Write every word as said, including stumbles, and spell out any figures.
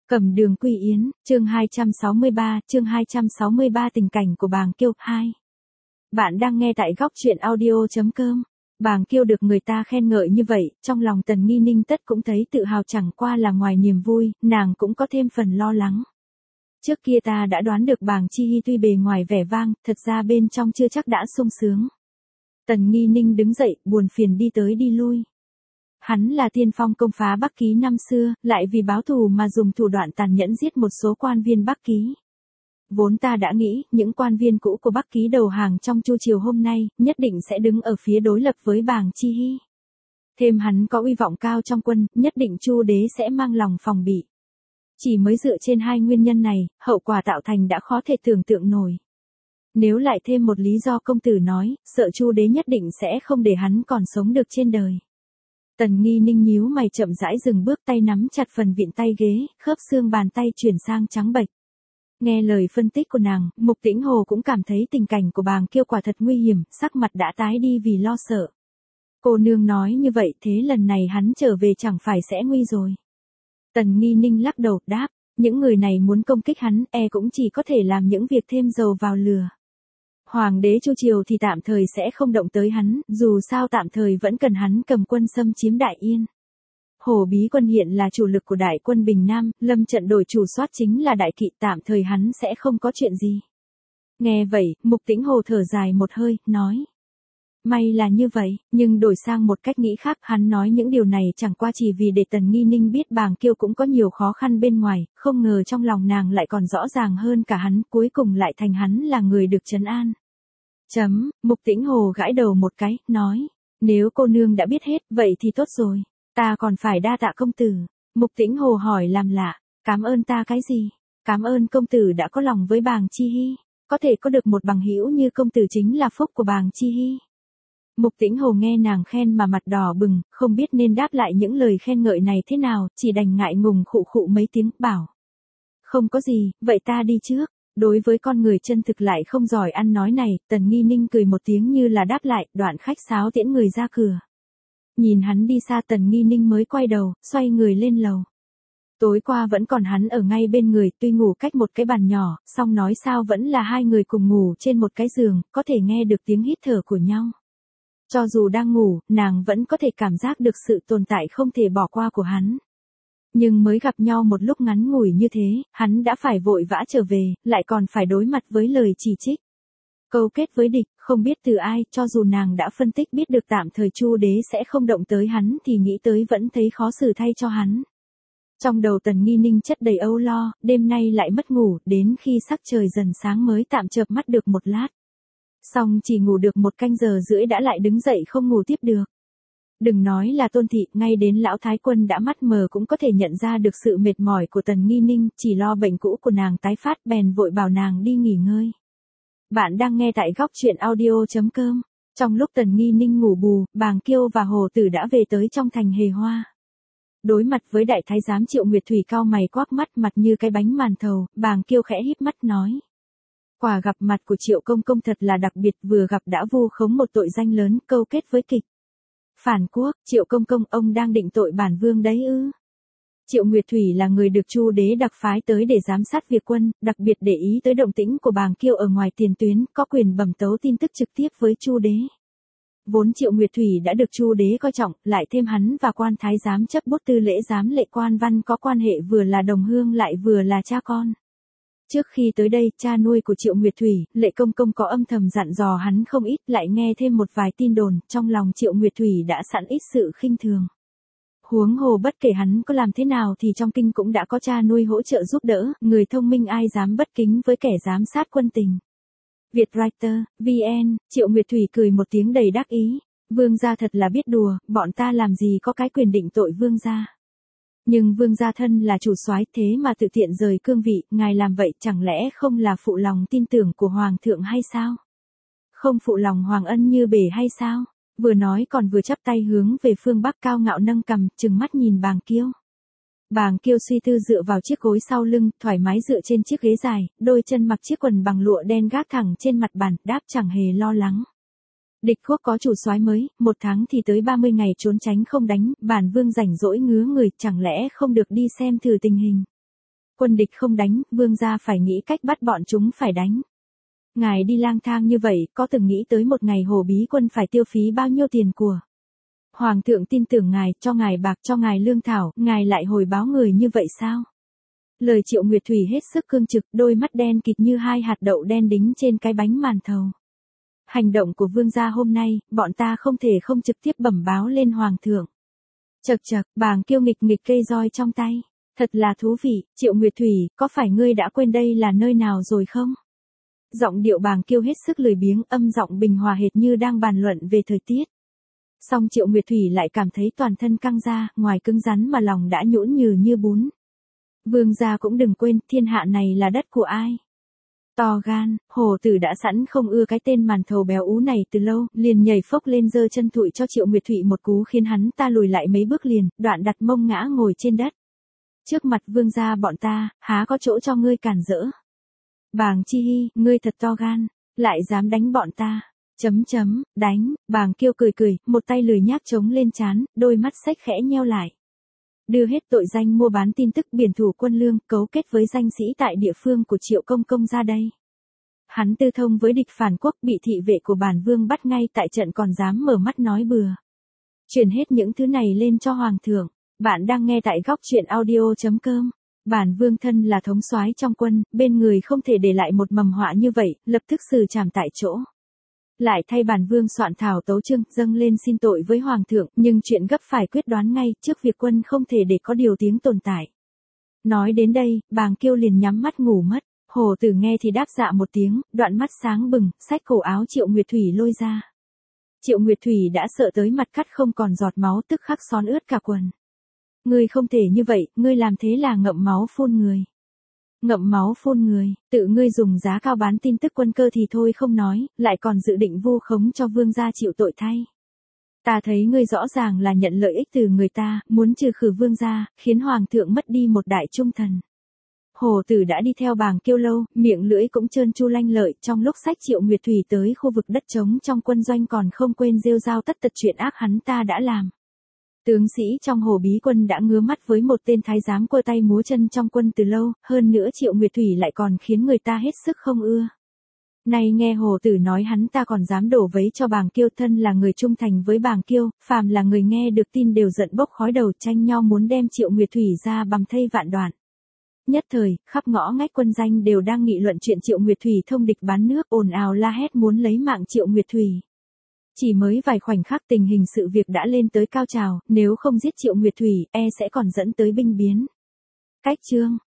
Cẩm Đường Quy Yến, chương hai trăm sáu mươi ba, chương hai trăm sáu mươi ba tình cảnh của Bàng Kiêu, hai. Bạn đang nghe tại góc truyện audio chấm com. Bàng Kiêu được người ta khen ngợi như vậy, trong lòng Tần Nghi Ninh tất cũng thấy tự hào, chẳng qua là ngoài niềm vui, nàng cũng có thêm phần lo lắng. Trước kia ta đã đoán được Bàng Chi Hy tuy bề ngoài vẻ vang, thật ra bên trong chưa chắc đã sung sướng. Tần Nghi Ninh đứng dậy, buồn phiền đi tới đi lui. Hắn là tiên phong công phá Bắc Ký năm xưa, lại vì báo thù mà dùng thủ đoạn tàn nhẫn giết một số quan viên Bắc Ký. Vốn ta đã nghĩ, những quan viên cũ của Bắc Ký đầu hàng trong Chu triều hôm nay, nhất định sẽ đứng ở phía đối lập với Bàng Chi Hy. Thêm hắn có uy vọng cao trong quân, nhất định Chu đế sẽ mang lòng phòng bị. Chỉ mới dựa trên hai nguyên nhân này, hậu quả tạo thành đã khó thể tưởng tượng nổi. Nếu lại thêm một lý do công tử nói, sợ Chu đế nhất định sẽ không để hắn còn sống được trên đời. Tần Nghi Ninh nhíu mày chậm rãi dừng bước, tay nắm chặt phần vịn tay ghế, khớp xương bàn tay chuyển sang trắng bệch. Nghe lời phân tích của nàng, Mục Tĩnh Hồ cũng cảm thấy tình cảnh của Bàng Kiêu quả thật nguy hiểm, sắc mặt đã tái đi vì lo sợ. Cô nương nói như vậy, thế lần này hắn trở về chẳng phải sẽ nguy rồi. Tần Nghi Ninh lắc đầu, đáp, những người này muốn công kích hắn, e cũng chỉ có thể làm những việc thêm dầu vào lửa. Hoàng đế Chu triều thì tạm thời sẽ không động tới hắn, dù sao tạm thời vẫn cần hắn cầm quân xâm chiếm Đại Yên. Hồ Bí Quân hiện là chủ lực của đại quân Bình Nam, lâm trận đổi chủ soát chính là đại kỵ, tạm thời hắn sẽ không có chuyện gì. Nghe vậy, Mục Tĩnh Hồ thở dài một hơi, nói. May là như vậy, nhưng đổi sang một cách nghĩ khác, hắn nói những điều này chẳng qua chỉ vì để Tần Nghi Ninh biết Bàng Kiêu cũng có nhiều khó khăn bên ngoài, không ngờ trong lòng nàng lại còn rõ ràng hơn cả hắn, cuối cùng lại thành hắn là người được trấn an. Chấm, Mục Tĩnh Hồ gãi đầu một cái, nói, nếu cô nương đã biết hết, vậy thì tốt rồi, ta còn phải đa tạ công tử. Mục Tĩnh Hồ hỏi làm lạ, cảm ơn ta cái gì? Cảm ơn công tử đã có lòng với Bàng Chi Hy, có thể có được một bằng hữu như công tử chính là phúc của Bàng Chi Hy. Mục Tĩnh Hồ nghe nàng khen mà mặt đỏ bừng, không biết nên đáp lại những lời khen ngợi này thế nào, chỉ đành ngại ngùng khụ khụ mấy tiếng, bảo. Không có gì, vậy ta đi trước. Đối với con người chân thực lại không giỏi ăn nói này, Tần Nghi Ninh cười một tiếng như là đáp lại, đoạn khách sáo tiễn người ra cửa. Nhìn hắn đi xa, Tần Nghi Ninh mới quay đầu, xoay người lên lầu. Tối qua vẫn còn hắn ở ngay bên người, tuy ngủ cách một cái bàn nhỏ, song nói sao vẫn là hai người cùng ngủ trên một cái giường, có thể nghe được tiếng hít thở của nhau. Cho dù đang ngủ, nàng vẫn có thể cảm giác được sự tồn tại không thể bỏ qua của hắn. Nhưng mới gặp nhau một lúc ngắn ngủi như thế, hắn đã phải vội vã trở về, lại còn phải đối mặt với lời chỉ trích. Câu kết với địch, không biết từ ai, cho dù nàng đã phân tích biết được tạm thời Chu đế sẽ không động tới hắn thì nghĩ tới vẫn thấy khó xử thay cho hắn. Trong đầu Tần Nghi Ninh chất đầy âu lo, đêm nay lại mất ngủ, đến khi sắc trời dần sáng mới tạm chợp mắt được một lát. Xong chỉ ngủ được một canh giờ rưỡi đã lại đứng dậy không ngủ tiếp được. Đừng nói là Tôn thị, ngay đến lão thái quân đã mắt mờ cũng có thể nhận ra được sự mệt mỏi của Tần Nghi Ninh, chỉ lo bệnh cũ của nàng tái phát bèn vội bảo nàng đi nghỉ ngơi. Bạn đang nghe tại góc truyện audio chấm com. Trong lúc Tần Nghi Ninh ngủ bù, Bàng Kiêu và Hồ Tử đã về tới trong thành Hề Hoa. Đối mặt với đại thái giám Triệu Nguyệt Thủy cao mày quắc mắt, mặt như cái bánh màn thầu, Bàng Kiêu khẽ híp mắt nói. Quả gặp mặt của Triệu công công thật là đặc biệt, vừa gặp đã vu khống một tội danh lớn, câu kết với kịch phản quốc. Triệu công công, ông đang định tội bản vương đấy ư? Triệu Nguyệt Thủy là người được Chu đế đặc phái tới để giám sát việc quân, đặc biệt để ý tới động tĩnh của Bàng Kiêu ở ngoài tiền tuyến, có quyền bẩm tấu tin tức trực tiếp với Chu đế. Vốn Triệu Nguyệt Thủy đã được Chu đế coi trọng, lại thêm hắn và quan thái giám chấp bút tư lễ giám lệ Quan Văn có quan hệ vừa là đồng hương lại vừa là cha con. Trước khi tới đây, cha nuôi của Triệu Nguyệt Thủy, Lệ công công có âm thầm dặn dò hắn không ít, lại nghe thêm một vài tin đồn, trong lòng Triệu Nguyệt Thủy đã sẵn ít sự khinh thường. Huống hồ bất kể hắn có làm thế nào thì trong kinh cũng đã có cha nuôi hỗ trợ giúp đỡ, người thông minh ai dám bất kính với kẻ giám sát quân tình. Vietwriter, vê en, Triệu Nguyệt Thủy cười một tiếng đầy đắc ý, vương gia thật là biết đùa, bọn ta làm gì có cái quyền định tội vương gia. Nhưng vương gia thân là chủ soái, thế mà tự tiện rời cương vị, ngài làm vậy chẳng lẽ không là phụ lòng tin tưởng của hoàng thượng hay sao? Không phụ lòng hoàng ân như bể hay sao? Vừa nói còn vừa chắp tay hướng về phương bắc, cao ngạo nâng cằm, trừng mắt nhìn Bàng Kiêu. Bàng Kiêu suy tư dựa vào chiếc gối sau lưng, thoải mái dựa trên chiếc ghế dài, đôi chân mặc chiếc quần bằng lụa đen gác thẳng trên mặt bàn, đáp chẳng hề lo lắng. Địch quốc có chủ soái mới, một tháng thì tới ba mươi ngày trốn tránh không đánh, bản vương rảnh rỗi ngứa người, chẳng lẽ không được đi xem thử tình hình. quân địch không đánh, vương gia phải nghĩ cách bắt bọn chúng phải đánh. Ngài đi lang thang như vậy, có từng nghĩ tới một ngày Hồ Bí Quân phải tiêu phí bao nhiêu tiền của? Hoàng thượng tin tưởng ngài, cho ngài bạc, cho ngài lương thảo, ngài lại hồi báo người như vậy sao? Lời Triệu Nguyệt Thủy hết sức cương trực, đôi mắt đen kịt như hai hạt đậu đen đính trên cái bánh màn thầu. Hành động của vương gia hôm nay, bọn ta không thể không trực tiếp bẩm báo lên hoàng thượng. Chậc chậc, bàng Kiêu nghịch nghịch cây roi trong tay. Thật là thú vị, Triệu Nguyệt Thủy, có phải ngươi đã quên đây là nơi nào rồi không? Giọng điệu bàng Kiêu hết sức lười biếng, âm giọng bình hòa hệt như đang bàn luận về thời tiết. Song Triệu Nguyệt Thủy lại cảm thấy toàn thân căng ra, ngoài cứng rắn mà lòng đã nhũn nhừ như bún. Vương gia cũng đừng quên, thiên hạ này là đất của ai? To gan, Hồ Tử đã sẵn không ưa cái tên màn thầu béo ú này từ lâu, liền nhảy phốc lên giơ chân thụi cho Triệu Nguyệt Thụy một cú khiến hắn ta lùi lại mấy bước liền, đoạn đặt mông ngã ngồi trên đất. Trước mặt vương gia bọn ta, há có chỗ cho ngươi cản rỡ. Bàng Chi Hi, ngươi thật to gan, lại dám đánh bọn ta. Chấm chấm, đánh, Bàng Kiêu cười cười, một tay lười nhác chống lên trán, đôi mắt xếch khẽ nheo lại. Đưa hết tội danh mua bán tin tức biển thủ quân lương, cấu kết với danh sĩ tại địa phương của Triệu Công Công ra đây. Hắn tư thông với địch phản quốc, bị thị vệ của bản vương bắt ngay tại trận còn dám mở mắt nói bừa. Truyền hết những thứ này lên cho hoàng thượng. Bạn đang nghe tại góc truyện audio chấm com. Bản vương thân là thống soái trong quân, bên người không thể để lại một mầm họa như vậy, lập tức xử trảm tại chỗ. Lại thay bản vương soạn thảo tấu chương, dâng lên xin tội với hoàng thượng, nhưng chuyện gấp phải quyết đoán ngay, trước việc quân không thể để có điều tiếng tồn tại. Nói đến đây, Bàng Kiêu liền nhắm mắt ngủ mất. Hồ Tử nghe thì đáp dạ một tiếng, đoạn mắt sáng bừng, xách cổ áo Triệu Nguyệt Thủy lôi ra. Triệu Nguyệt Thủy đã sợ tới mặt cắt không còn giọt máu, tức khắc xón ướt cả quần. Ngươi không thể như vậy, ngươi làm thế là ngậm máu phun người. Ngậm máu phun người, tự ngươi dùng giá cao bán tin tức quân cơ thì thôi không nói, lại còn dự định vu khống cho vương gia chịu tội thay. Ta thấy ngươi rõ ràng là nhận lợi ích từ người ta, muốn trừ khử vương gia, khiến hoàng thượng mất đi một đại trung thần. Hồ Tử đã đi theo Bàng Kiêu lâu, miệng lưỡi cũng trơn tru lanh lợi, trong lúc xách Triệu Nguyệt Thủy tới khu vực đất trống trong quân doanh còn không quên rêu rao tất tật chuyện ác hắn ta đã làm. Tướng sĩ trong Hồ Bí Quân đã ngứa mắt với một tên thái giám quơ tay múa chân trong quân từ lâu, hơn nữa Triệu Nguyệt Thủy lại còn khiến người ta hết sức không ưa. Nay nghe Hồ Tử nói hắn ta còn dám đổ vấy cho Bàng Kiêu, thân là người trung thành với Bàng Kiêu, phàm là người nghe được tin đều giận bốc khói đầu, tranh nhau muốn đem Triệu Nguyệt Thủy ra bằm thây vạn đoạn. Nhất thời, khắp ngõ ngách quân danh đều đang nghị luận chuyện Triệu Nguyệt Thủy thông địch bán nước, ồn ào la hét muốn lấy mạng Triệu Nguyệt Thủy. Chỉ mới vài khoảnh khắc tình hình sự việc đã lên tới cao trào, nếu không giết Triệu Nguyệt Thủy, e sẽ còn dẫn tới binh biến. Cách chương